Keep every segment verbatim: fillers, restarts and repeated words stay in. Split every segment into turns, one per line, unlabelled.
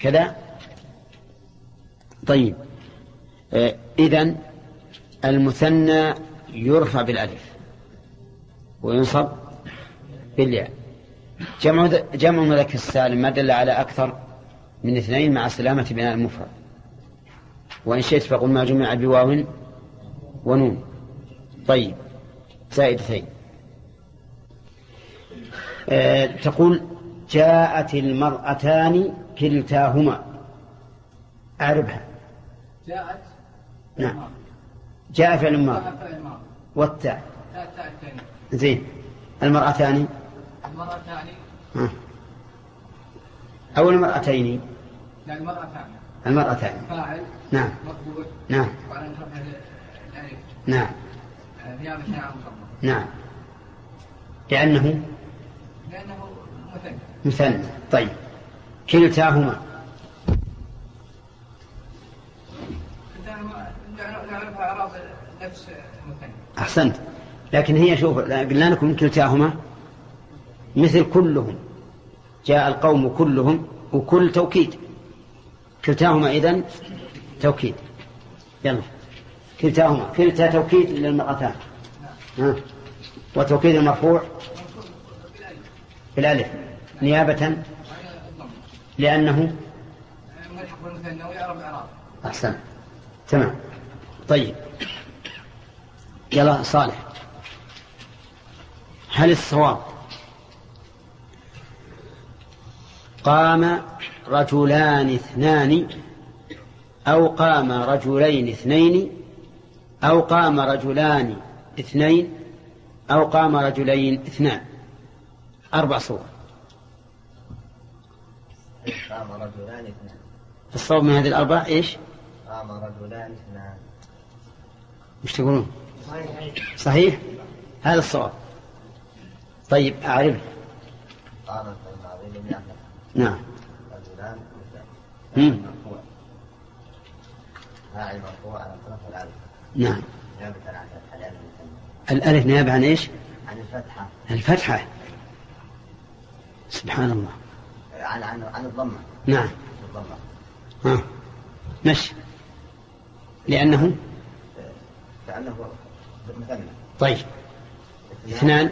كذا. طيب آه إذن المثنى يرفع بالألف وينصب بالياء. جمع جمع مذكر السالم ما دل على أكثر من اثنين مع سلامة بناء المفرد. وإن شئت فقل ما جمع بواو ونون. طيب زائدتين. أه تقول جاءت المرأتان كلتاهما. أعربها.
جاءت.
نعم. جاء فعل ماضي والتاء. زين. المرأتان.
المرأتان.
أو المرأتين.
لا المرأتان.
المرأتان.
فاعل.
نعم.
مطبوع.
نعم.
وعلى رفع الألف.
نعم.
نيابة عن ضمة.
نعم. لأنه.
لأنه مثنى.
مثنى. طيب كلتاهما.
كلتاهما نعرفها أعراض نفس مثنى.
أحسنت. لكن هي شوف قلنا لكم كلتاهما مثل كلهم. جاء القوم كلهم وكل توكيد. كلتاهما إذن توكيد. يلا كلتاهما. كلتا توكيد للمرأتان. ها. وتوكيد المرفوع بالألف نيابة لأنه أحسن. تمام. طيب يلا صالح. هل الصواب قام رجلان اثنان أو قام رجلين اثنين أو قام رجلان اثنين أو قام رجلين اثنان؟ أربع صور.
قام رجلان اثنان.
الصواب من هذه الأربع إيش؟
قام رجلان اثنان.
مش تقولون صحيح؟ هذا الصواب. طيب أعرف.
قام الماضي لم يعمل.
نعم.
رجلان
اثنان.
مرفوع. فاعل مرفوع على طرف الألف.
نعم.
نيابة عن الألف.
الألف نيابة عن إيش؟
عن الفتحة.
الفتحة. سبحان الله.
عن عن عن الضمة.
نعم.
الضمة.
ها. مش لأنه
لأنه مثنى.
طيب اثنان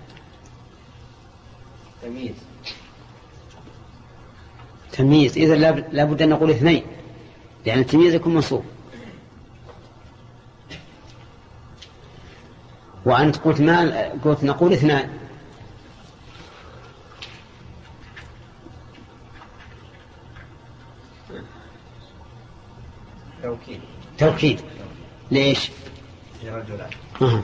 تمييز.
تمييز. إذا لا بد أن نقول اثنين لأن التمييز يكون منصوب. وأنت قلت ما قلت نقول اثنان.
توكيد.
توكيد. ليش؟
لرجلان.
أه.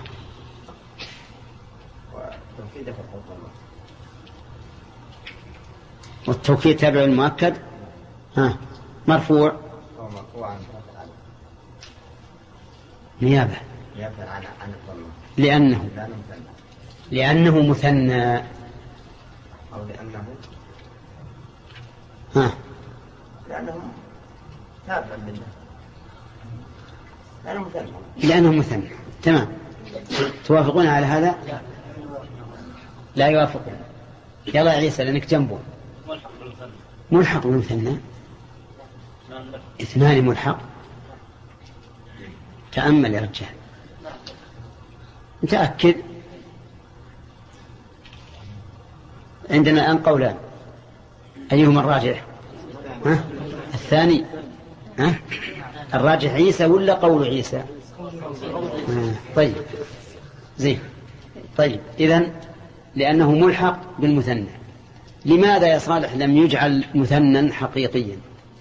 وتوكيد في الضمة.
والتوكيد تابع المؤكد. ها. مرفوع.
هو مرفوع عن طرف الألف.
نيابة.
نيابة عن عن الضمة.
لأنه
لأنه مثنى.
لأنه مثنى.
أو لأنه.
ها.
لأنه تابع منه. لأنه مثنى.
لأنه مثنى. تمام. توافقون على هذا؟ لا يوافقون. يلا يا عيسى لأنك جنبه. ملحق بالمثنى. اثنان ملحق. تأمل يا رجال. متأكد؟ عندنا الآن قولان أيهما الراجح؟ ها؟ الثاني. ها؟ الراجح عيسى ولا قول عيسى؟ آه. طيب زين. طيب إذن لأنه ملحق بالمثنى. لماذا يا صالح لم يجعل مثنى حقيقيا؟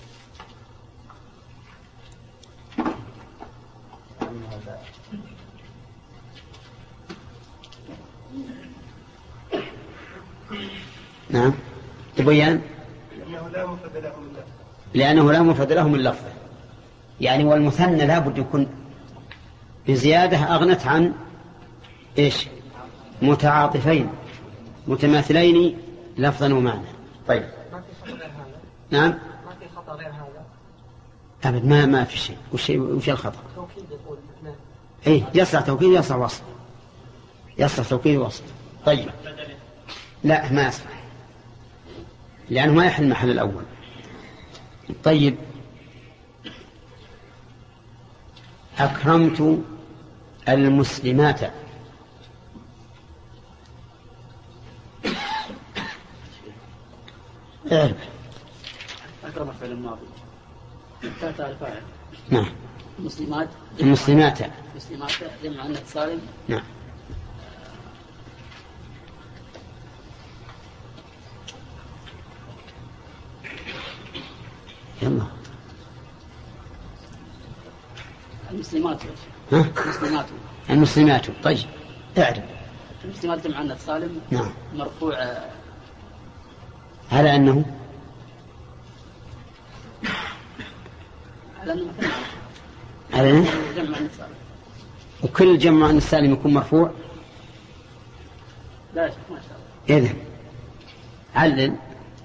نعم تبين.
لأنه لا مفرد له من لفظه.
لأنه لا مفرد له من لفظه. يعني والمثنى لا بد يكون بزيادة أغنت عن إيش؟ متعاطفين متماثلين لفظا ومعنى. طيب
ما في خطأ غير هذا.
نعم.
ما في خطأ غير هذا.
أبد ما ما في شيء. وش وش الخطأ؟
توكيد يقول اثنان.
إيه يصلح توكيد يصلح وصف. يصلح توكيد وصف. طيب لا ما يصلح لأنه ما يحل محل الأول. طيب أكرمت المسلمات. اعرف.
أكرم فعل الماضي تأتى الفاعل.
نعم.
المسلمات
المسلمات
مسلمات جمع أنث سالم.
نعم. يلا.
المسلمات
ها؟
المسلمات
المسلمات. طيب اعرف.
المسلمات جمع أنث سالم.
نعم.
مرفوع
على أنه
على أنه مثلا
على أنه
جمع أنث سالم.
وكل جمع أنث سالم يكون مرفوع.
لا شك ما شاء الله.
إذن علل.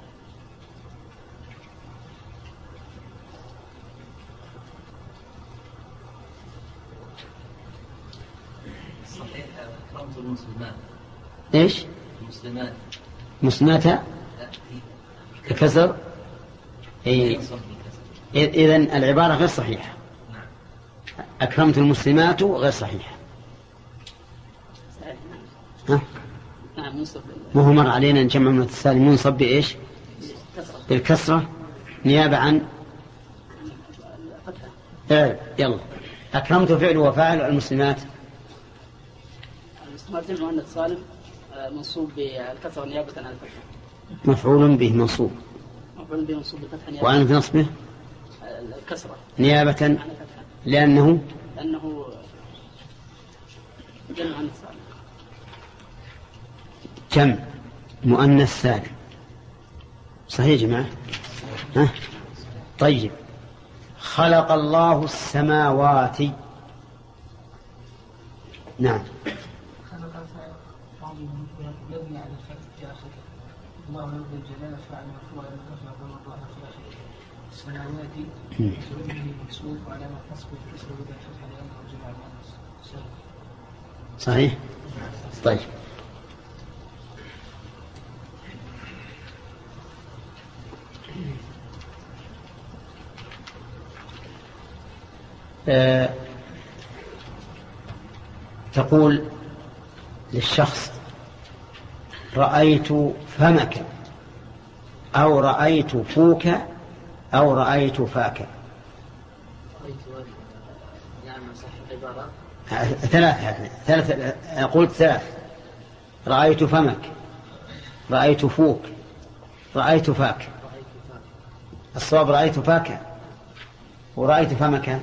صحيح أكرمت المسلمات.
إيش؟
المسلمات.
مسلمات ككسر. إيه. إذن العبارة غير صحيحة. أكرمت المسلمات غير صحيحة. ها؟
نعم منصب.
ما هو مر علينا نجمع من السالم منصب بإيش؟ بالكسرة نيابة عن إيه. يلا. أكرمت فعل وفاعل المسلمات.
المسلمات جمع أنث سالم منصوب بالكسرة نيابة عن الفتح.
مفعول به منصوب.
مفعول به منصوب بالفتح نيابة.
وعن نصبه
الكسرة
نيابة
عن الفتح.
لأنه
لأنه جمع أنث سالم.
جمع مؤنث سالم. صحيح يا جماعة؟ ها؟ طيب خلق الله السماوات. نعم.
خلق يبني على الفتح في آخره. الله رب الجلال فعل مرفوع المرفوع الله في آخره. السماوات مسؤول مكسور وعلامة نصبه الكسر وبدأ الفتح لأنه جمع المؤنث.
صحيح. طيب أه تقول للشخص رأيت فمك أو رأيت فوك أو رأيت فاك.
يعني صح العبارة
ثلاث ثلاث قلت ثلاث. رأيت فمك، رأيت فوك، رأيت فاك. الصواب رأيت فاك ورأيت فمك.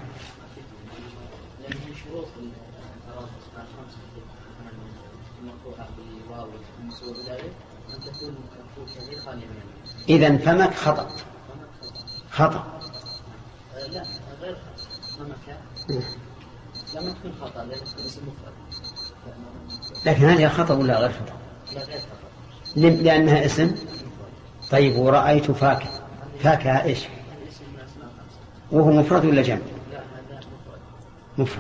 إذن فمك خطأ. خطأ.
لا غير فمك لما تكون خطأ لأنه اسم مفرد.
لكن هذه خطأ ولا غير خطأ؟
لا غير خطأ
لأنها اسم. طيب ورأيت فاك. فاك إيش؟ وهو مفرد ولا جمع؟
لا هذا مفرد.
مفرد.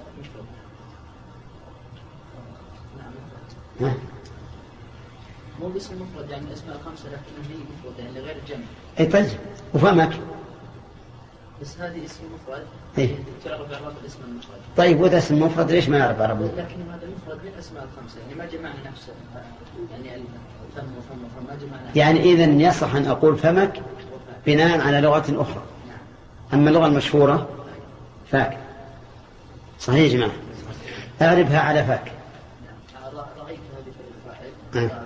نعم
ها؟
مفرد. مو باسم مفرد يعني اسمها خمسة لكن هي مفرد يعني غير الجمع.
أي طيب وفمك.
بس هذه اسم مفرد.
إيه؟
تعرف إعراب الاسم المفرد.
طيب وإذا اسم مفرد ليش ما يعرف عربي؟
لكن هذا المفرد من أسماء الخمسة يعني ما جمعنا نفسه يعني الفم وفم وفم ما جمعنا.
يعني إذن يصح أن أقول فمك بناء على لغة أخرى. أما اللغة المشهورة فاك. صحيح يا جماعة؟ أعرفها على فاك.
رأيت هذه في الفاعل.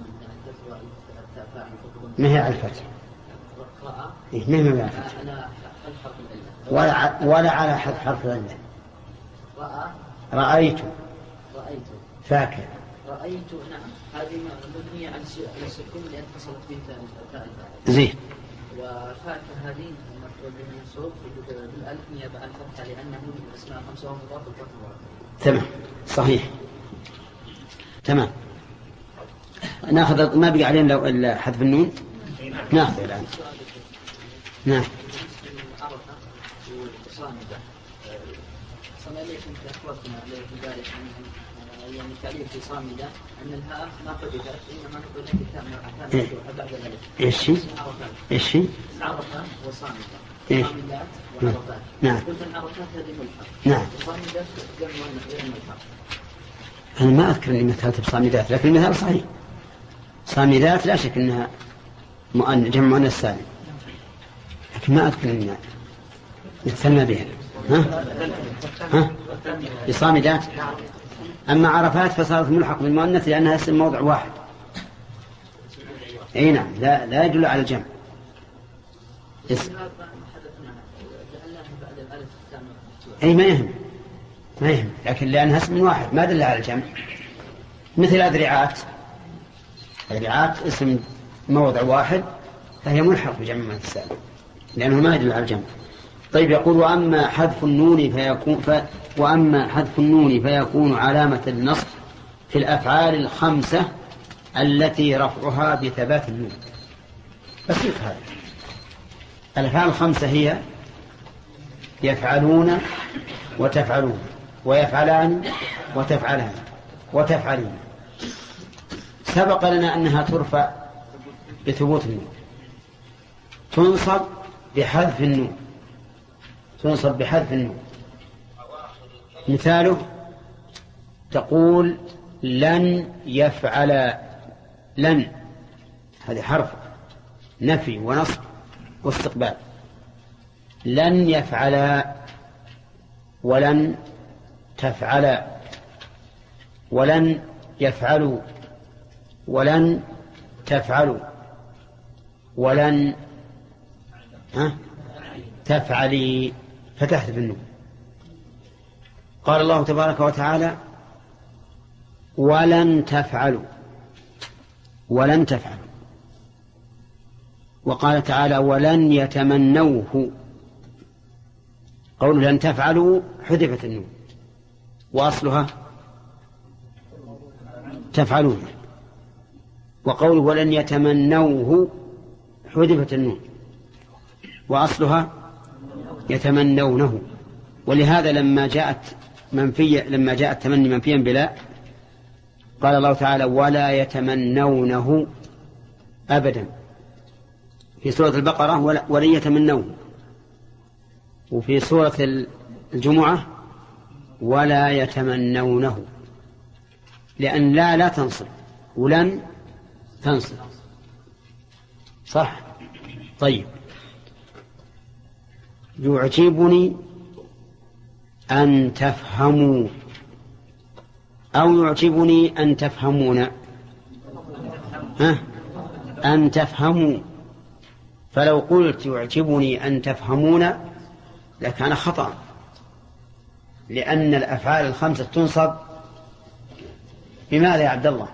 ما هي على الفتح.
رأى.
إيه ما هي على الفتح.
على حرف العلة.
ولا ولا على حذف حرف العلة.
رأى.
رأيت.
رأيت.
فاك.
رأيت نعم هذه مبنية على السكون لأن اتصلت به تاء الفاعل.
زين.
وفاك هذه مفعول به منصوب بالألف نيابة عن الفتحة لأنه من أسماء خمسة ومضاف الفتح.
تمام صحيح. تمام. ناخذ ما بقى علينا لو حذف النون. ناخذ الآن. نعم.
صامدة صلى عليكم أخواتنا عليه البارح يعني تعليل في صامدة أن الهاء ما حدثت إنما نقول لك كان مفتوحة بعد ذلك.
إيش هي؟ إيش هي؟
عرفات وصامدة.
إيش؟
صامدات وعرفات.
نعم.
قلت العرفات هذه ملحق.
نعم.
وصامدات جمع غير ملحق.
أنا ما أذكر إني مثلت بصامدات، لكن المثال صحيح. صامدات لا شك أنها مؤنث جمع مؤنث سالم، لكن ما أذكر إني مثلنا بها. ها؟ ها؟ بصامدات. أما عرفات فصارت ملحق بالمؤنث لأنها اسم موضع واحد. أي نعم، لا لا يدل على الجمع. اسم. أي ما يهم، ما يهم، لكن لأنها اسم واحد ما دل على الجمع. مثل أذرعات، أذرعات اسم موضع واحد فهي ملحق بجمع مؤنث السالم لأنه ما يدل على الجمع. طيب يقول وأما حذف النون فيكون ف... وأما حذف النون فيكون علامة النصب في الأفعال الخمسة التي رفعها بثبات النون. بسيط هذا. الأفعال الخمسة هي يفعلون وتفعلون ويفعلان وتفعلان وتفعلين. سبق لنا أنها ترفع بثبوت النون، تنصب بحذف النون، تنصب بحذف النون. مثاله تقول لن يفعل، لن هذه حرف نفي ونصب واستقبال. لن يفعل ولن تفعل ولن يفعلوا ولن تفعلوا ولن ها تفعلي، فتحذف النون. قال الله تبارك وتعالى ولن تفعلوا ولن تفعلوا، وقال تعالى ولن يتمنوه. قول لن تفعلوا حذفت النون وأصلها تفعلون، وقول ولن يتمنوه حذفت النون وأصلها يتمنونه. ولهذا لما جاءت منفية لما جاء التمني منفيا بلا قال الله تعالى ولا يتمنونه أبدا في سورة البقرة ولن يتمنوه، وفي سورة الجمعة ولا يتمنونه، لأن لا لا تنصب ولن تنصب. صح؟ طيب يعجبني أن تفهموا أو يعجبني أن تفهمون. ها؟ أن تفهموا. فلو قلت يعجبني أن تفهمون لكان خطأ، لأن الأفعال الخمسة تنصب بماذا يا عبد الله؟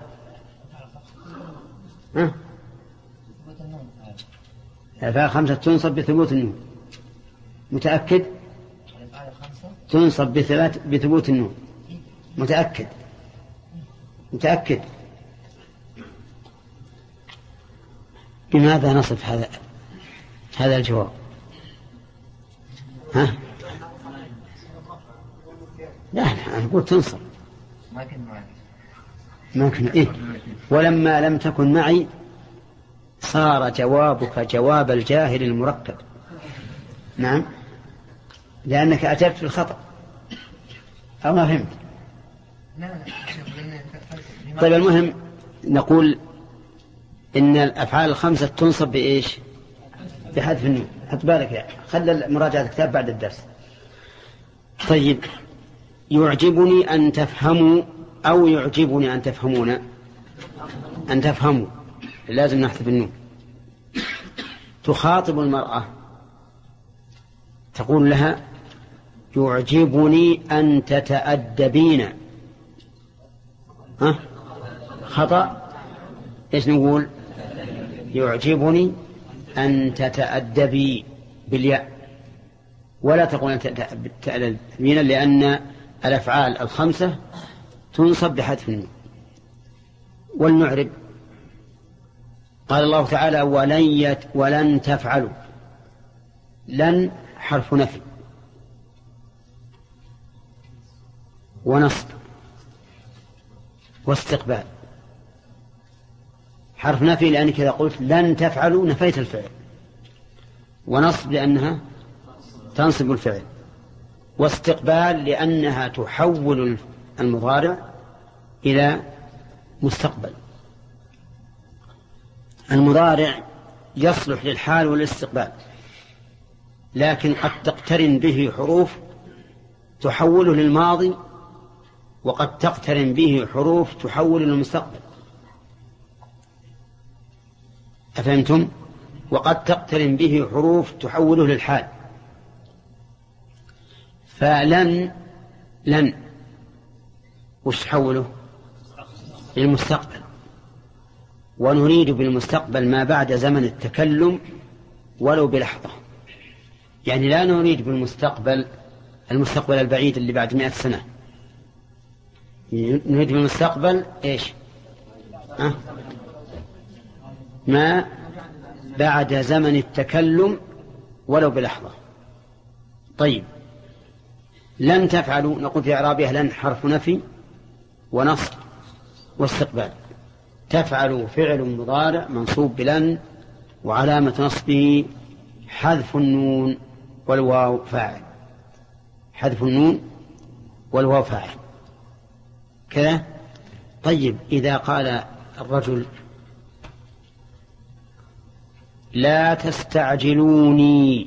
ها؟ الأفعال الخمسة تنصب بثبوت النون. متأكد؟ تنصب بثبات بثبوت النون. متأكد؟ متأكد؟ بماذا نصف هذا هذا الجواب؟ ها؟ لا أنا أقول تنصب. ما كن إيه؟ ولما لم تكن معي صار جوابك جواب الجاهل المركب. نعم، لأنك أجبت في الخطأ أو ما فهمت. طيب المهم نقول إن الأفعال الخمسة تنصب بإيش؟ بحذف النون. حط بالك يا خلي مراجعة الكتاب بعد الدرس. طيب يعجبني أن تفهموا أو يعجبني أن تفهمون. أن تفهموا لازم نحذف النون. تخاطب المرأة تقول لها يعجبني أن تتأدبين. ها؟ خطأ. إيش نقول؟ يعجبني أن تتأدبي بالياء، ولا تقول أن تتأدبين، لأن الأفعال الخمسة تنصب بحذف النون. والنعرب قال الله تعالى ولن, يت ولن تفعلوا. لن حرف نفي ونصب واستقبال. حرف نفي لأنك إذا قلت لن تفعلوا نفيت الفعل، ونصب لأنها تنصب الفعل، واستقبال لأنها تحول المضارع إلى مستقبل. المضارع يصلح للحال والاستقبال، لكن قد تقترن به حروف تحوله للماضي، وقد تقترن به حروف تحوله للمستقبل. أفهمتم؟ وقد تقترن به حروف تحوله للحال. فلن لن وش تحوله؟ للمستقبل. ونريد بالمستقبل ما بعد زمن التكلم ولو بلحظة، يعني لا نريد بالمستقبل المستقبل البعيد اللي بعد مئة سنة، نريد بالمستقبل إيش؟ أه؟ ما بعد زمن التكلم ولو بلحظة. طيب، لن تفعلوا نقول في إعرابها لن حرف نفي ونصب واستقبال. تفعلوا فعل مضارع منصوب بلن، وعلامة نصبه حذف النون والواو فاعل. حذف النون والواو فاعل كذا. طيب، إذا قال الرجل لا تستعجلوني،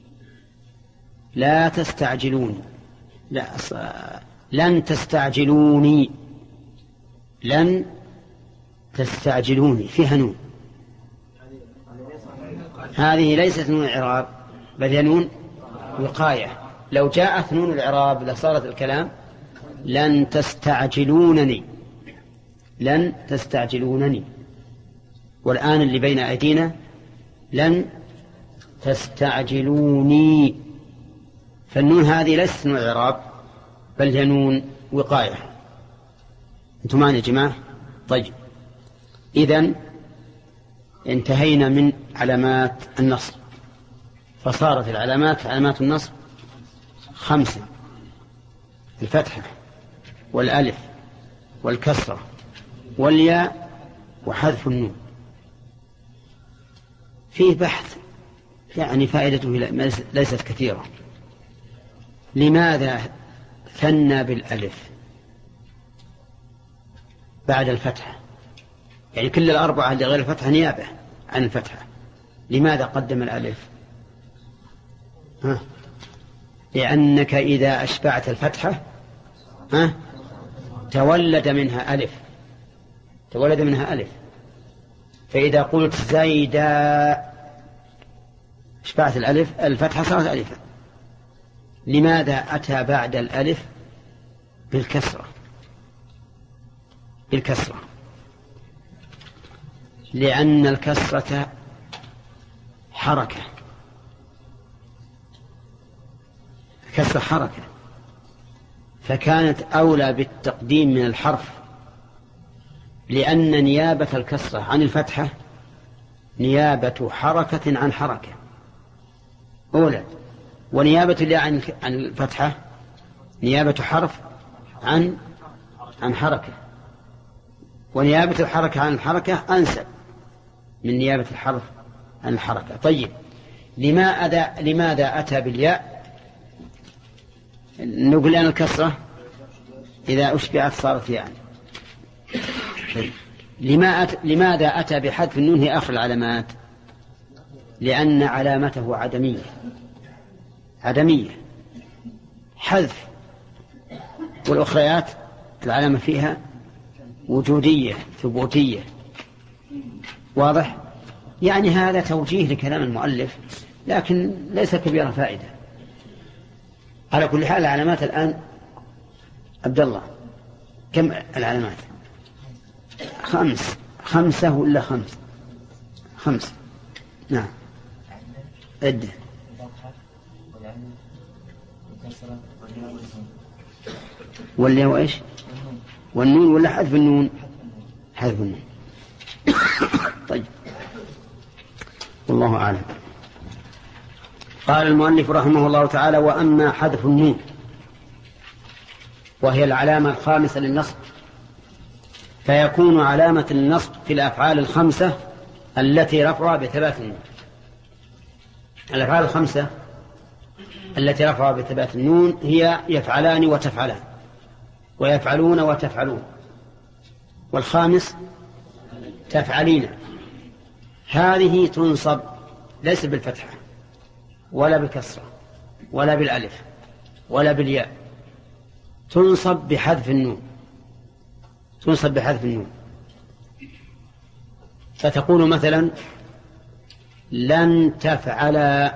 لا تستعجلوني، لا لن تستعجلوني، لن تستعجلوني فيها نون، هذه ليست نون إعراب بل هي نون وقاية. لو جاءت نون الإعراب لصارت الكلام لن تستعجلونني، لن تستعجلونني. والآن اللي بين أيدينا لن تستعجلوني، فالنون هذه ليست نون إعراب بل هي نون وقاية. أنتم معنا يا جماعة؟ طيب، إذن انتهينا من علامات النصب، فصارت العلامات علامات النصب خمسة: الفتحة والألف والكسرة والياء وحذف النون. فيه بحث يعني فائدته ليست كثيرة. لماذا ثنى بالألف بعد الفتحة؟ يعني كل الأربعة اللي غير الفتحة نيابة عن الفتحة، لماذا قدم الألف؟ ها؟ لأنك إذا أشبعت الفتحة ها؟ تولد منها ألف، تولد منها ألف. فإذا قلت زيدا أشبعت الألف الفتحة صارت ألفا. لماذا أتى بعد الألف بالكسرة؟ بالكسرة لأن الكسرة حركة، الكسرة حركة، فكانت أولى بالتقديم من الحرف، لأن نيابة الكسرة عن الفتحة نيابة حركة عن حركة أولى، ونيابة الياء عن الفتحة نيابة حرف عن عن حركة، ونيابة الحركة عن الحركة أنسب من نيابة الحرف عن الحركة. طيب، لماذا لماذا أتى بالياء؟ نقول أن الكسرة إذا أشبعت صارت يعني. لماذا أتى بحذف النون هي آخر العلامات؟ لأن علامته عدمية، عدمية حذف، والأخريات العلامة فيها وجودية ثبوتية. واضح؟ يعني هذا توجيه لكلام المؤلف لكن ليس كبير فائدة. على كل حال العلامات الآن عبد الله كم العلامات؟ خمس خمسة ولا خمس خمس نعم عدة. واللي هو إيش؟ والنون ولا حذف النون؟ حذف النون. طيب، والله أعلم. قال المؤلف رحمه الله تعالى: وأما حذف النون وهي العلامة الخامسة للنصب فيكون علامة النصب في الأفعال الخمسة التي رفعها بثبات النون. الأفعال الخمسة التي رفعها بثبات النون هي يفعلان وتفعلان، ويفعلون وتفعلون، والخامس تفعلين. هذه تنصب ليس بالفتحة ولا بالكسرة ولا بالألف ولا بالياء، تنصب بحذف النون، تنصب بحذف النون. فتقول مثلا لن تفعل،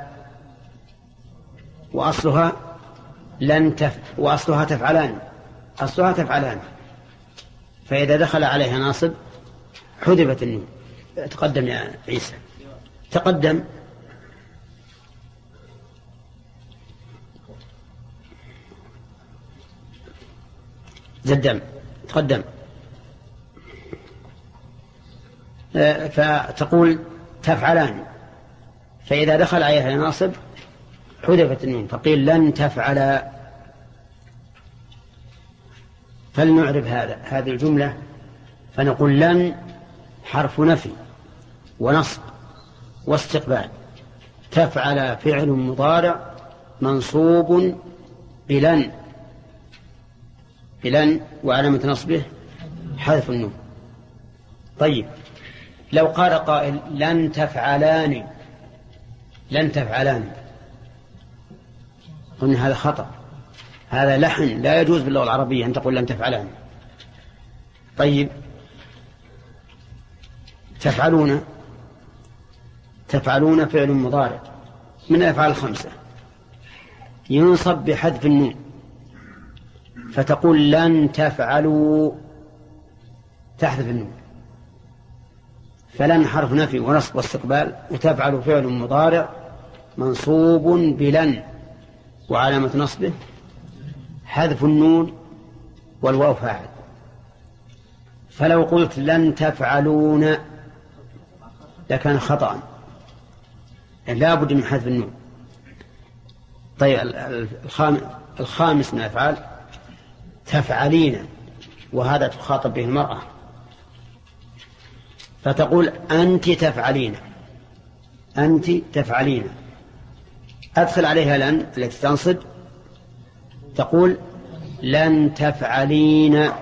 وأصلها لن تف... وأصلها تفعلان، أصلها تفعلان، فإذا دخل عليها ناصب حذفت النون. تقدم يا عيسى، تقدم. زدم، تقدم. فتقول تفعلان، فإذا دخل عليها ناصب حذفت النون، فقيل لن تفعل. فلنعرف هذا هذه الجملة، فنقول لن حرف نفي ونصب واستقبال، تفعل فعل مضارع منصوب بلن، بلن وعلامة نصبه حذف النون. طيب لو قال قائل لن تفعلان، لن تفعلان، قلنا هذا خطأ، هذا لحن، لا يجوز باللغة العربية أن تقول لن تفعلان. طيب تفعلون، تفعلون فعل مضارع من الأفعال الخمسة ينصب بحذف النون، فتقول لن تفعلوا، تحذف النون، فلن حرف نفي ونصب واستقبال، وتفعل فعل مضارع منصوب بلن وعلامة نصبه حذف النون والواو فاعل. فلو قلت لن تفعلون لكان خطأ، لا بد من حذف النون. طيب الخامس من الأفعال تفعلين، وهذا تخاطب به المرأة، فتقول أنت تفعلين، أنت تفعلين، أدخل عليها لن التي تنصب، تقول لن تفعلين. ها؟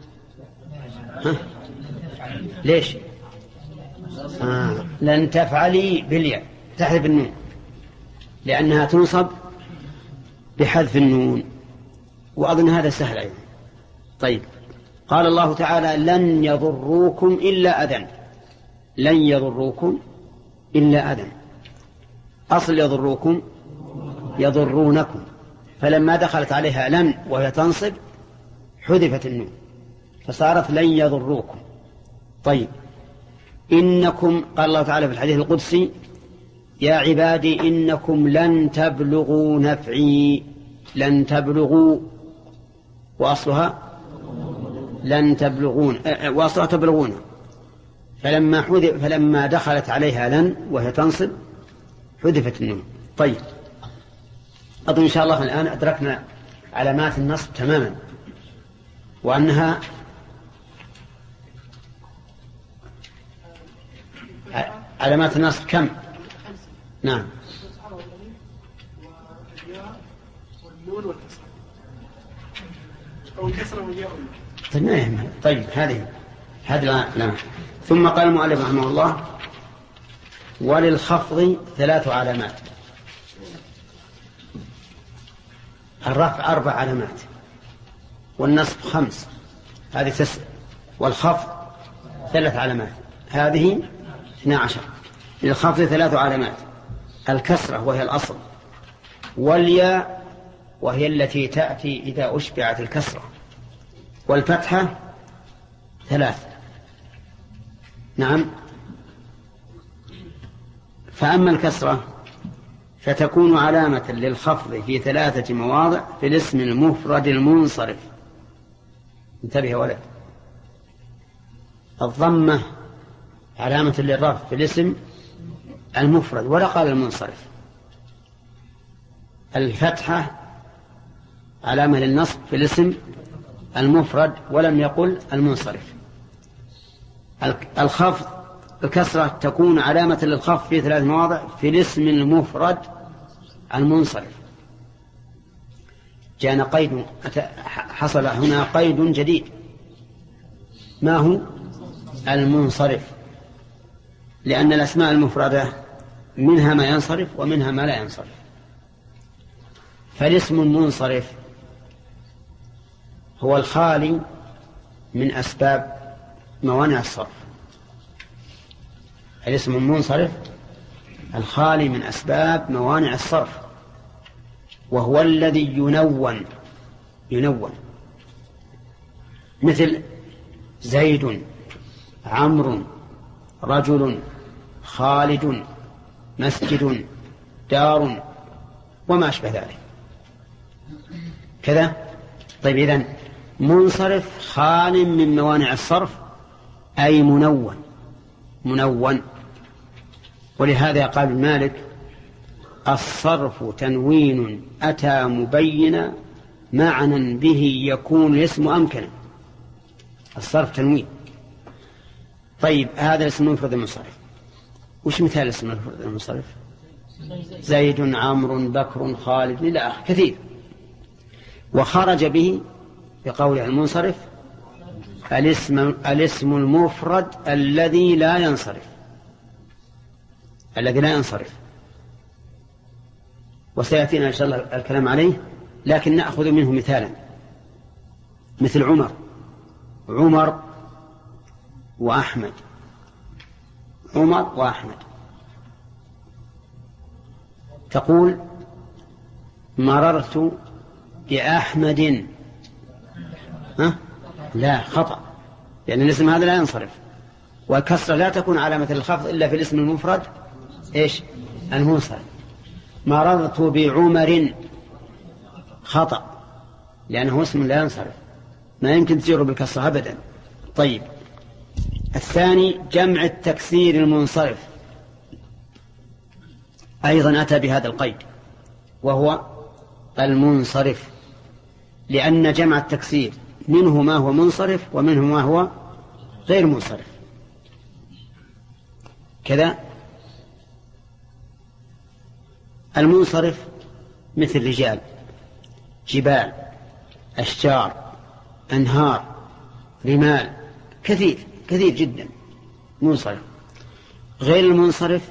ليش؟ آه. لن تفعلي بالياء، تحذف النون لأنها تنصب بحذف النون، وأظن هذا سهل أيضا. طيب قال الله تعالى لن يضروكم إلا أذى، لن يضروكم إلا أذى، أصل يضروكم يضرونكم، فلما دخلت عليها لن وهي تنصب حذفت النون فصارت لن يضروكم. طيب إنكم، قال الله تعالى في الحديث القدسي يا عبادي إنكم لن تبلغوا نفعي، لن تبلغوا، وأصلها لن تبلغون، وأصلها تبلغون، فلما, فلما دخلت عليها لن وهي تنصب حذفت النون. طيب أظن إن شاء الله الآن أدركنا علامات النصب تماما، وأنها علامات النصب كم؟ نعم،
والنون والكسرة أو الكسرة والياء.
طيب, طيب هذه هذه نعم. ثم قال المؤلف رحمه الله وللخفض ثلاث علامات. الرفع أربع علامات، والنصب خمس، هذه تسع، والخفض ثلاث علامات، هذه اثنا عشر. للخفض ثلاث علامات: الكسرة وهي الأصل، والياء وهي التي تأتي إذا أشبعت الكسرة، والفتحة ثلاث. نعم. فأما الكسرة فتكون علامة للخفض في ثلاثة مواضع في الاسم المفرد المنصرف. انتبه يا ولد، الضمة علامة للرفع في الاسم المفرد ولا قال المنصرف. الفتحة علامة للنصب في الاسم المفرد ولم يقل المنصرف. الخفض الكسرة تكون علامة للخفض في ثلاث مواضع في الاسم المفرد المنصرف. جاءنا قيد، حصل هنا قيد جديد، ما هو؟ المنصرف، لأن الأسماء المفردة منها ما ينصرف ومنها ما لا ينصرف. فالاسم المنصرف هو الخالي من أسباب موانع الصرف. الاسم المنصرف الخالي من أسباب موانع الصرف، وهو الذي ينون ينون مثل زيد، عمرو، رجل، خالد، مسجد، دار، وما أشبه ذلك كذا. طيب، إذن منصرف خال من موانع الصرف أي منون منون. ولهذا قال مالك: الصرف تنوين أتى مبينا معنى به يكون الاسم أمكنا. الصرف تنوين. طيب، هذا الاسم المفرد المنصرف، وش مثال الاسم المفرد المنصرف؟ زيد، عمرو، بكر، خالد، إلى آخره كثير. وخرج به بقول المنصرف الاسم, الاسم المفرد الذي لا ينصرف الذي لا ينصرف وسيأتينا إن شاء الله الكلام عليه، لكن نأخذ منه مثالا مثل عمر عمر وأحمد عمر وأحمد. تقول: مررت بأحمد. ها؟ لا، خطأ، لأن الاسم هذا لا ينصرف، والكسرة لا تكون علامة الخفض إلا في الاسم المفرد إيش؟ المنصرف. مررت بعمر، خطأ، لأنه اسم لا ينصرف، ما يمكن تجره بالكسرة أبدا. طيب، الثاني جمع التكسير المنصرف، أيضا أتى بهذا القيد، وهو المنصرف، لأن جمع التكسير منه ما هو منصرف ومنه ما هو غير منصرف كذا. المنصرف مثل رجال، جبال، أشجار، أنهار، رمال، كثير كثير جدا منصرف. غير المنصرف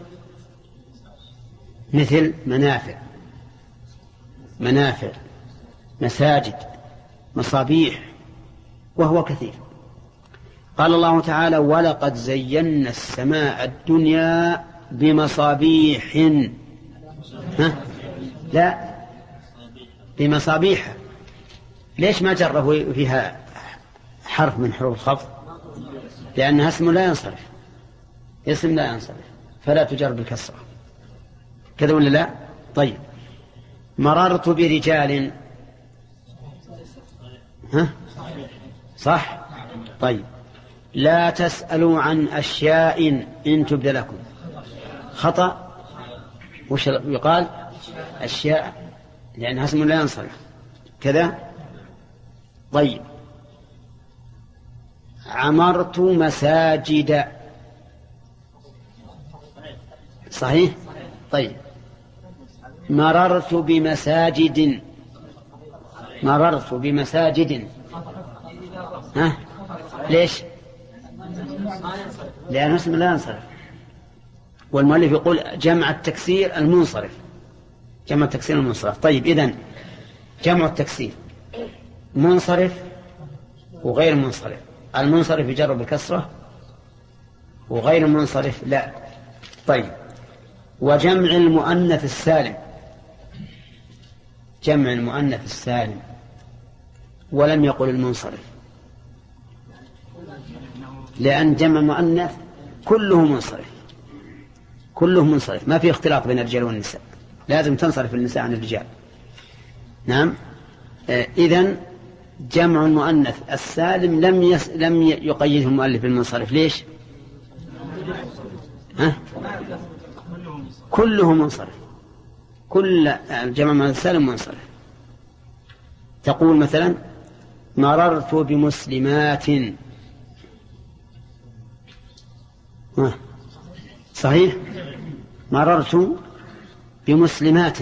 مثل منافع منافع مساجد، مصابيح، وهو كثير. قال الله تعالى: ولقد زينا السماء الدنيا بمصابيح. ها؟ لا، بمصابيح. ليش ما جره فيها حرف من حروف الخفض؟ لأنها اسم لا ينصرف اسم لا ينصرف فلا تجر بالكسرة كذا ولا لا؟ طيب، مررت برجال. ها؟ صح. طيب، لا تسألوا عن أشياء إن تبد لكم، خطأ. وش يقال؟ أشياء، لأنها اسم لا ينصرف كذا. طيب، عمرت مساجد، صحيح. طيب، مررت بمساجد مررت بمساجد. ها؟ ليش؟ لأنه اسم لا ينصرف، والمؤلف يقول جمع التكسير المنصرف جمع التكسير المنصرف. طيب، إذن جمع التكسير منصرف وغير منصرف. المنصرف يجر بالكسرة وغير المنصرف لا. طيب، وجمع المؤنث السالم جمع المؤنث السالم ولم يقل المنصرف، لأن جمع المؤنث كله منصرف كله منصرف ما في اختلاط بين الرجال والنساء، لازم تنصرف النساء عن الرجال. نعم. آه إذن جمع المؤنث السالم لم يس... لم يقيده المؤلف بالمنصرف. ليش؟ ها؟ كله منصرف كل جمع المؤنث السالم منصرف. تقول مثلا: مررت بمسلمات. ها. صحيح. مررت بمسلمات.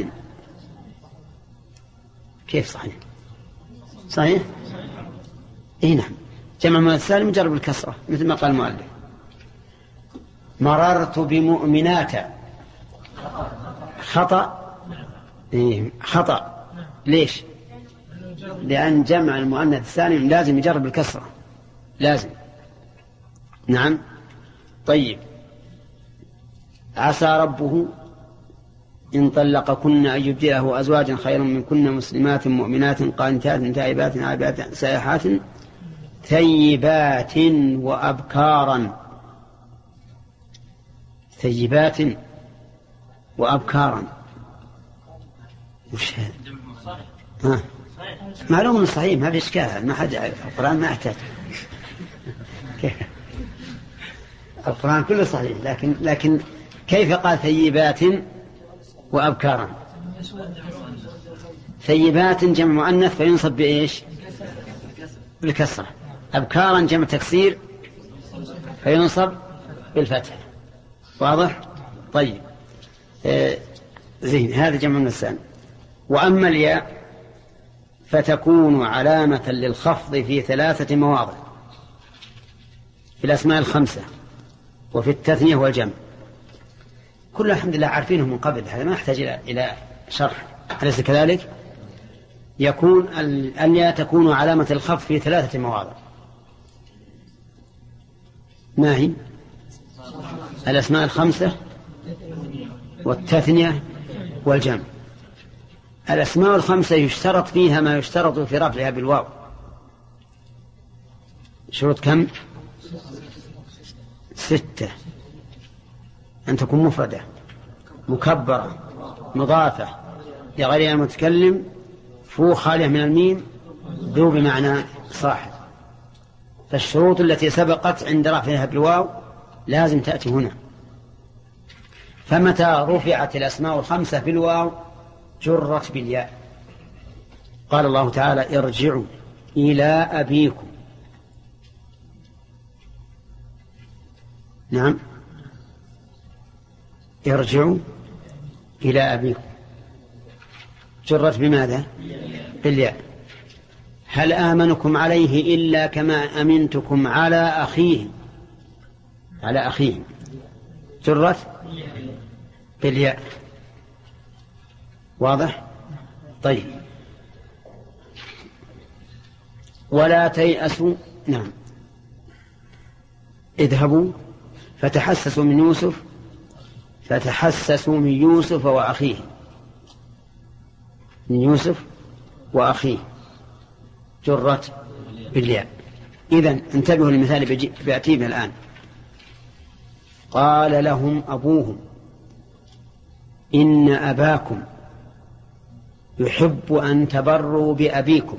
كيف صحيح؟ صحيح. اي نعم، جمع مؤنث سالم مجرد بالكسرة مثل ما قال المؤلف. مررت بمؤمنات. خطأ. إيه خطأ. ليش؟ لأن جمع المؤنث السالم لازم يجرب بالكسرة، لازم. نعم. طيب. عسى ربه إن طلقكن أن يبدله أزواجا خيرا منكن مسلمات مؤمنات قانتات تائبات عابدات سائحات ثيبات وأبكارا. ثيبات وأبكارا وش هذا؟ ها. معلوم من صحيح، ما في إشكال، ما حد القرآن ما احتاج. القرآن كله صحيح، لكن لكن كيف قال ثيبات وأبكارا؟ ثيبات جمع مؤنث فينصب بإيش؟ بالكسرة. أبكارا جمع تكسير فينصب بالفتح. واضح؟ طيب. آه زين، هذا جمع النسان. وأما الياء فتكون علامة للخفض في ثلاثة مواضع: في الأسماء الخمسة، وفي التثنية والجمع. كل الحمد لله عارفينه من قبل، هذا ما يحتاج إلى شرح، أليس كذلك؟ يكون الياء تكون علامة الخفض في ثلاثة مواضع. ما هي؟ الأسماء الخمسة والتثنية والجمع. الأسماء الخمسة يشترط فيها ما يشترط في رفعها بالواو. شروط كم؟ ستة: أن تكون مفردة، مكبرة، مضافة لغير المتكلم، فو خالية من الميم، ذو بمعنى صاحب. فالشروط التي سبقت عند رفعها بالواو لازم تأتي هنا. فمتى رفعت الأسماء الخمسة بالواو جرت بالياء. قال الله تعالى: ارجعوا إلى أبيكم. نعم، ارجعوا إلى أبيكم جرت بماذا؟ بالياء. هل آمنكم عليه إلا كما أمنتكم على أخيه. على أخيه جرت بالياء. واضح؟ طيب. ولا تيأسوا. نعم. اذهبوا فتحسسوا من يوسف فتحسسوا من يوسف وأخيه. من يوسف وأخيه جرت بالياء. إذن انتبهوا للمثال بيأتينا الآن. قال لهم أبوهم إن أباكم يحب أن تبروا بأبيكم.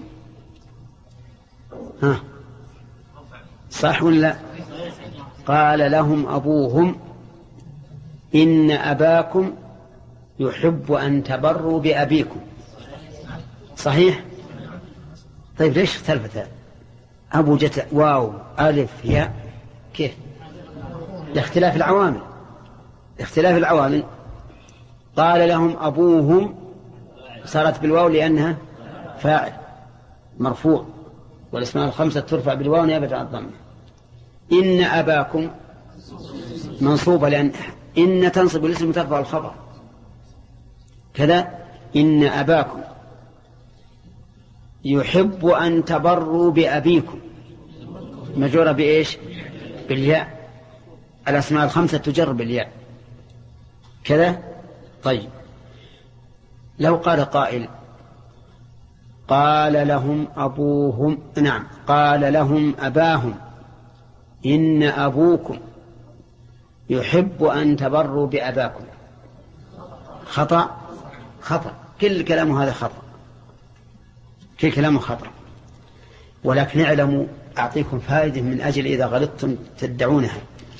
ها صح ولا؟ قال لهم أبوهم إن أباكم يحب أن تبروا بأبيكم. صحيح؟ طيب ليش اختلفت؟ أبو جت واو ألف ياء، كيف؟ لاختلاف العوامل. اختلاف العوامل. قال لهم أبوهم صارت بالواو لأنها فاعل مرفوع، والاسماء الخمسة ترفع بالواو نيابة عن الضمة. إن أباكم منصوبة لأن إن تنصب الاسم وترفع الخبر. كذا إن أباكم يحب أن تبروا بأبيكم مجرورة بإيش؟ بالياء. الأسماء الخمسة تجر بالياء كذا. طيب، لو قال قائل قال لهم أبوهم، نعم، قال لهم أباهم إن أبوكم يحب أن تبروا بأباكم. خطأ. خطأ. كل كلامه هذا خطأ، كل كلامه خطأ. ولكن اعلموا، أعطيكم فائدة من أجل إذا غلطتم تدعونها.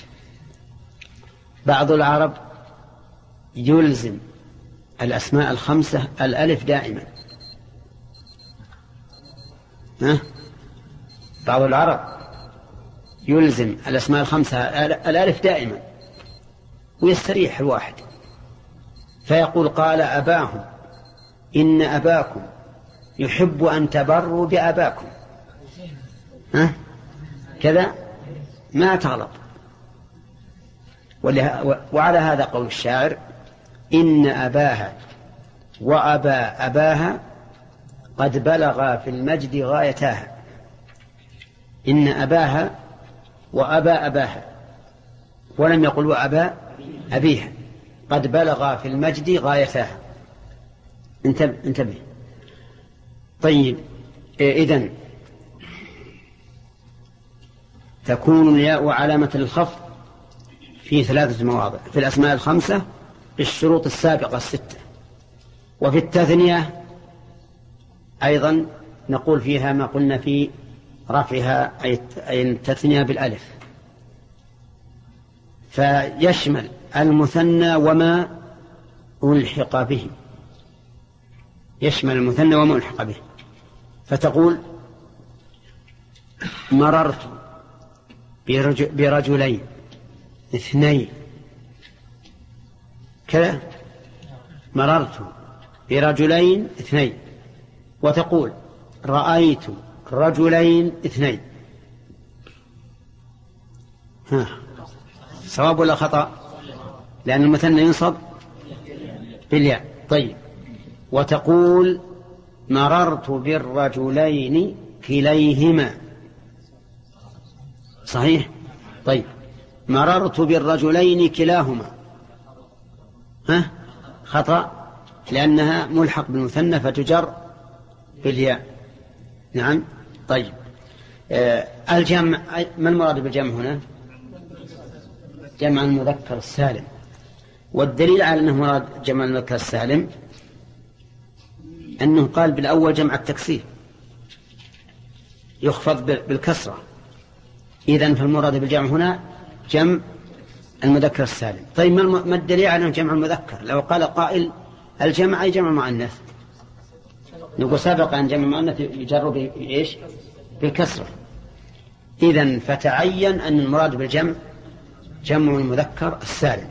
بعض العرب يلزم الأسماء الخمسة الألف دائما. ها؟ بعض العرب يلزم الأسماء الخمسة الألف دائما ويستريح الواحد، فيقول قال أباهم إن أباكم يحب أن تبروا بأباكم، ها؟ كذا ما تغلط. وعلى هذا قول الشاعر إن أباها وأبا أباها قد بلغا في المجد غايتاها. إن أباها وأبا أباها، ولم يقل وأبا أبيها، قد بلغا في المجد غايتاها. انتبه, انتبه. طيب إذن تكون الياء علامة للخفض في ثلاثة مواضع: في الأسماء الخمسة بالشروط السابقة الستة، وفي التثنية أيضا نقول فيها ما قلنا في رفعها أي التثنية بالألف، فيشمل المثنى وما ألحق به، يشمل المثنى وما ألحق به. فتقول مررت برجلين اثنين كذا، مررت برجلين اثنين. وتقول رأيت رجلين اثنين. ها صواب ولا خطأ؟ لأن المثنى ينصب بالياء. طيب وتقول مررت بالرجلين كليهما، صحيح؟ طيب مررت بالرجلين كلاهما، ها خطأ لأنها ملحق بالمثنى فتجر بالياء. نعم. طيب آه الجمع، ما المراد بالجمع هنا؟ جمع المذكر السالم. والدليل على أنه مراد جمع المذكر السالم أنه قال بالأول جمع التكسير يخفض بالكسرة، إذن فالمراد بالجمع هنا جمع المذكر السالم. طيب ما الدليل على أنه جمع المذكر؟ لو قال قائل الجمع أي جمع مؤنث، نقول سبق أن جمع مؤنث يجر بإيش؟ بالكسرة. إذن فتعين أن المراد بالجمع جمع المذكر السالم.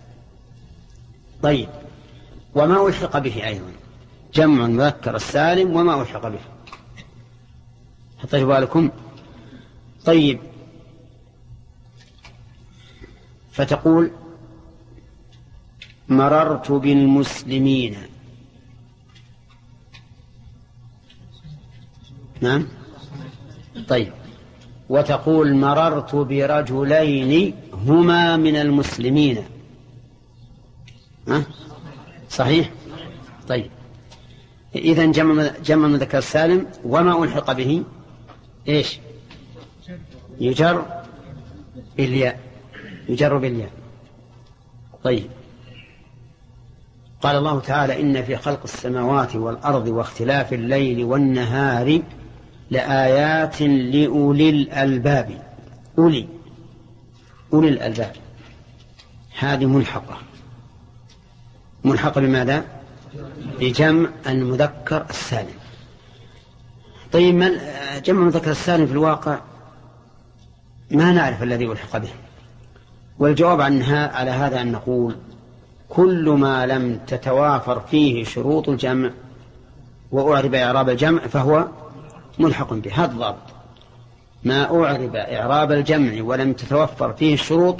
طيب وما ألحق به أيضا جمع المذكر السالم وما ألحق به، حطيتوا بالكم؟ طيب فتقول مررت بالمسلمين. نعم. طيب وتقول مررت برجلين هما من المسلمين، ها صحيح؟ طيب إذن جمع جمع المذكر السالم وما ألحق به إيش؟ يجر بالياء، يجر بالياء. طيب قال الله تعالى إن في خلق السماوات والأرض واختلاف الليل والنهار لآيات لأولي الألباب. أولي أولي الألباب هذه ملحقة، ملحقة بماذا؟ بجمع المذكر السالم. طيب جمع المذكر السالم في الواقع ما نعرف الذي ألحق به، والجواب عنها على هذا أن نقول كل ما لم تتوافر فيه شروط الجمع وأعرب إعراب الجمع فهو ملحق به. هذا الضابط: ما أعرب إعراب الجمع ولم تتوفر فيه الشروط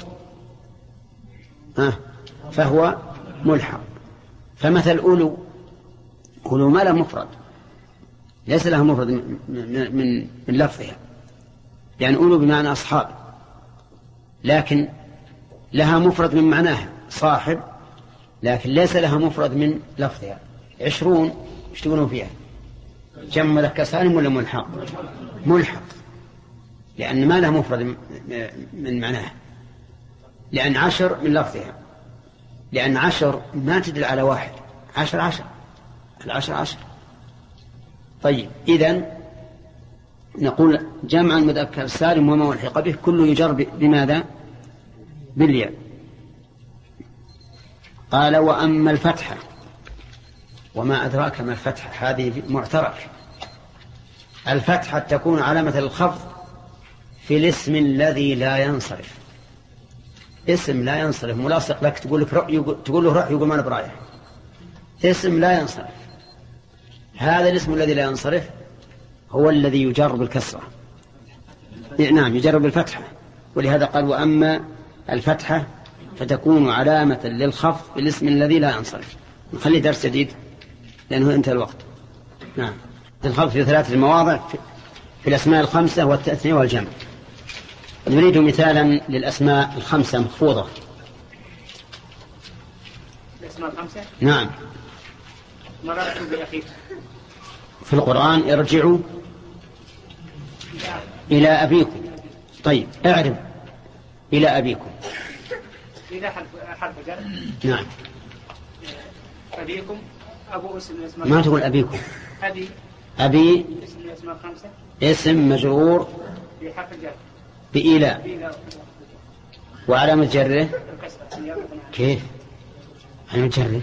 فهو ملحق. فمثل أولو، أولو ما له مفرد، ليس لها مفرد من, من, من لفظها، يعني أولو بمعنى أصحاب، لكن لها مفرد من معناها صاحب، لكن ليس لها مفرد من لفظها. عشرون ايش تقولون فيها؟ جمع مذكر سالم ولا ملحق؟ ملحق، لأن ما لها مفرد من معناها، لأن عشر من لفظها، لأن عشر ما تدل على واحد، عشر عشر، العشر عشر. طيب إذن نقول جمع المذكر السالم وما ألحق به كله يجر بماذا؟ بالياء. قال وأما الفتحة، وما أدراك ما الفتحة، هذه معترك. الفتحة تكون علامة الخفض في الاسم الذي لا ينصرف. اسم لا ينصرف ملاصق لك، تقول لك رأي، تقول له رأي يقول ما أنا برايح. اسم لا ينصرف، هذا الاسم الذي لا ينصرف هو الذي يجر بالكسرة. نعم يجر بالفتحة، ولهذا قال وأما الفتحة فتكون علامة للخفض في الاسم الذي لا ينصرف. نخلي درس جديد لأنه انتهى الوقت. نعم الخفض في ثلاثة مواضع في الأسماء الخمسة والتأثنية والجمع. نريد مثالا للأسماء الخمسة مخفوضة.
الأسماء الخمسة؟
نعم.
مررت بأخيك
في القرآن ارجعوا إلى أبيكم. طيب اعرب إلى أبيكم.
إذا حرف حرف جر.
نعم.
أبيكم أبو اسم الأسماء.
ما تقول أبيكم.
أبي.
أبي
اسم الأسماء الخمسة.
اسم مجرور
بحرف جر.
بإلى. وعلامة جره كيف؟ علامة جره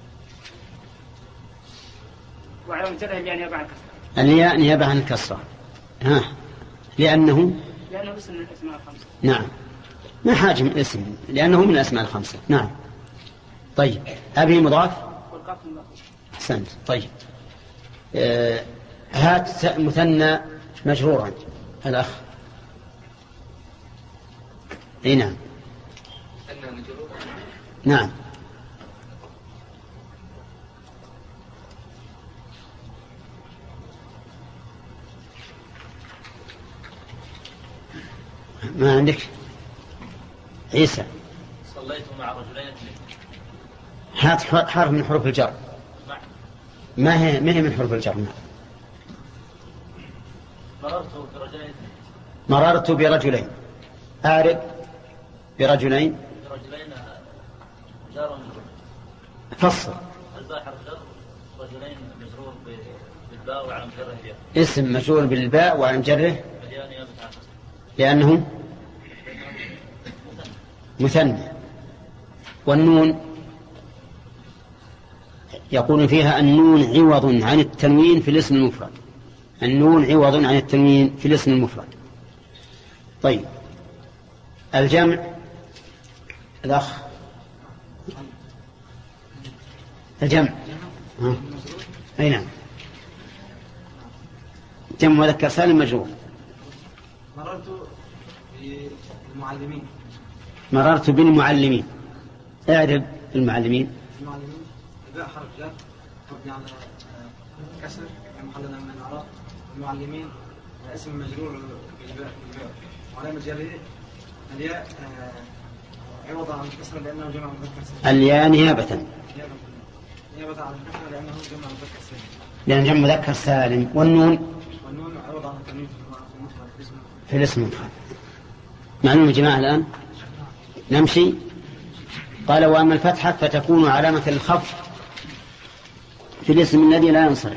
وعلامة جره الياء نيابة عن الكسرة.
الياء نيابة عن الكسرة. ها لأنه
لأنه اسم من الأسماء الخمسة.
نعم ما حاجة من اسم، لأنه من الأسماء الخمسة. نعم. طيب أبي مضاف.
والقاف مضاف.
أحسنت. طيب آه هات مثنى مجرورا الأخ. اي نعم. نعم. ما عندك عيسى؟
صليت مع رجلين.
هات حرف من حروف الجر. ما هي ما هي من حروف الجر؟
مررت برجلين.
مررت برجلين. أعرب برجلين.
برجلين جار
فصل.
الباء حرف جر. رجلين مجرور بالباء وعلى جره الياء.
اسم مجرور بالباء وعلى جره لأنه مثنى. والنون يقول فيها النون عوض عن التنوين في الاسم المفرد. النون عوض عن التنوين في الاسم المفرد. طيب الجمع الأخ. الجمع ها. أي نعم. جمع مذكر سالم مجرور.
مررت بالمعلمين.
مررت بالمعلمين. اعرب المعلمين.
المعلمين الباء حرف جر مبني على كسر محل من الاعراب. المعلمين اسم مجرور بالباء وعلامة جره الياء عوض عن الكسر لانه جمع مذكر سالم.
الياء نيابة
نيابة عن الكسر لانه جمع مذكر سالم.
لأن جمع مذكر سالم. والنون
والنون عوض عن التنوين
في الاسم المفرد. معلوم يا جماعة الآن؟ نمشي. قال وأما الفتحة فتكون علامة الخفض في الاسم الذي لا ينصرف.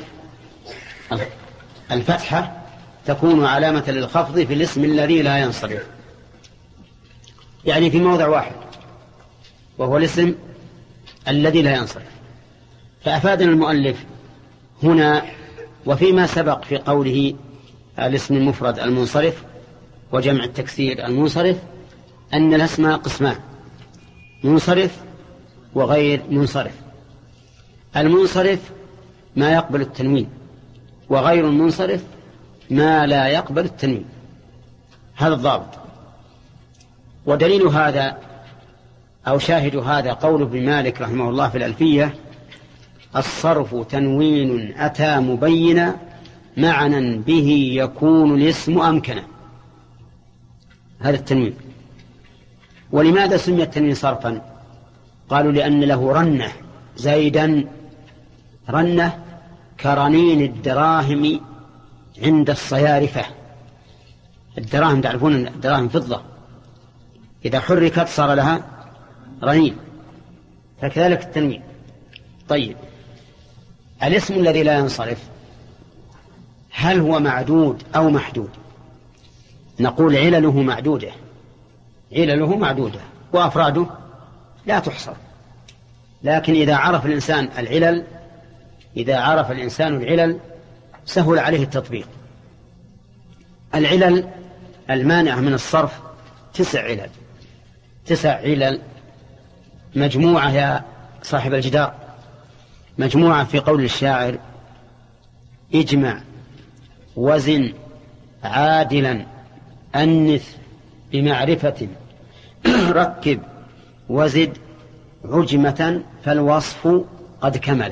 الفتحة تكون علامة للخفض في الاسم الذي لا ينصرف، يعني في موضع واحد وهو الاسم الذي لا ينصرف. فأفادنا المؤلف هنا وفيما سبق في قوله الاسم المفرد المنصرف وجمع التكسير المنصرف أن الأسماء قسمان: منصرف وغير منصرف. المنصرف ما يقبل التنوين، وغير المنصرف ما لا يقبل التنوين. هذا الضابط. ودليل هذا أو شاهد هذا قول ابن مالك رحمه الله في الألفية: الصرف تنوين أتى مبينا معنى به يكون الاسم أمكنا. هذا التنوين. ولماذا سمي التنوين صرفا؟ قالوا لأن له رنة زيدا، رنة كرنين الدراهم عند الصيارفة. الدراهم تعرفون الدراهم فضة، إذا حركت صار لها رنين، فكذلك التنوين. طيب الاسم الذي لا ينصرف هل هو معدود أو محدود؟ نقول علله معدودة، علله معدودة وأفراده لا تحصر. لكن إذا عرف الإنسان العلل إذا عرف الإنسان العلل سهل عليه التطبيق. العلل المانعة من الصرف تسع علل تسع علل مجموعة يا صاحب الجدار، مجموعة في قول الشاعر: اجمع وزن عادلا أنث بمعرفة ركب وزد عجمة فالوصف قد كمل.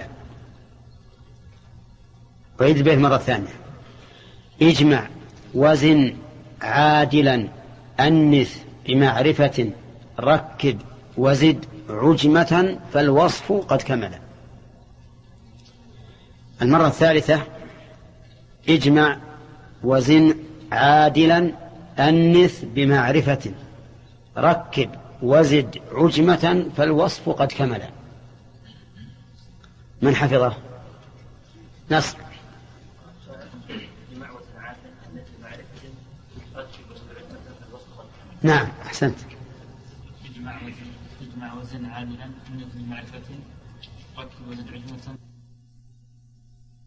أعيد البيت مرة ثانية: اجمع وزن عادلا أنث بمعرفة ركب وزد عجمة فالوصف قد كمل. المرة الثالثة: اجمع وزن عادلا أنث بمعرفة ركب وزد عجمة فالوصف قد كمل. من حفظه؟ نصر. نعم أحسنت.
اجمع وزن اجمع وزن عادلا أنث بمعرفة ركب وزد عجمة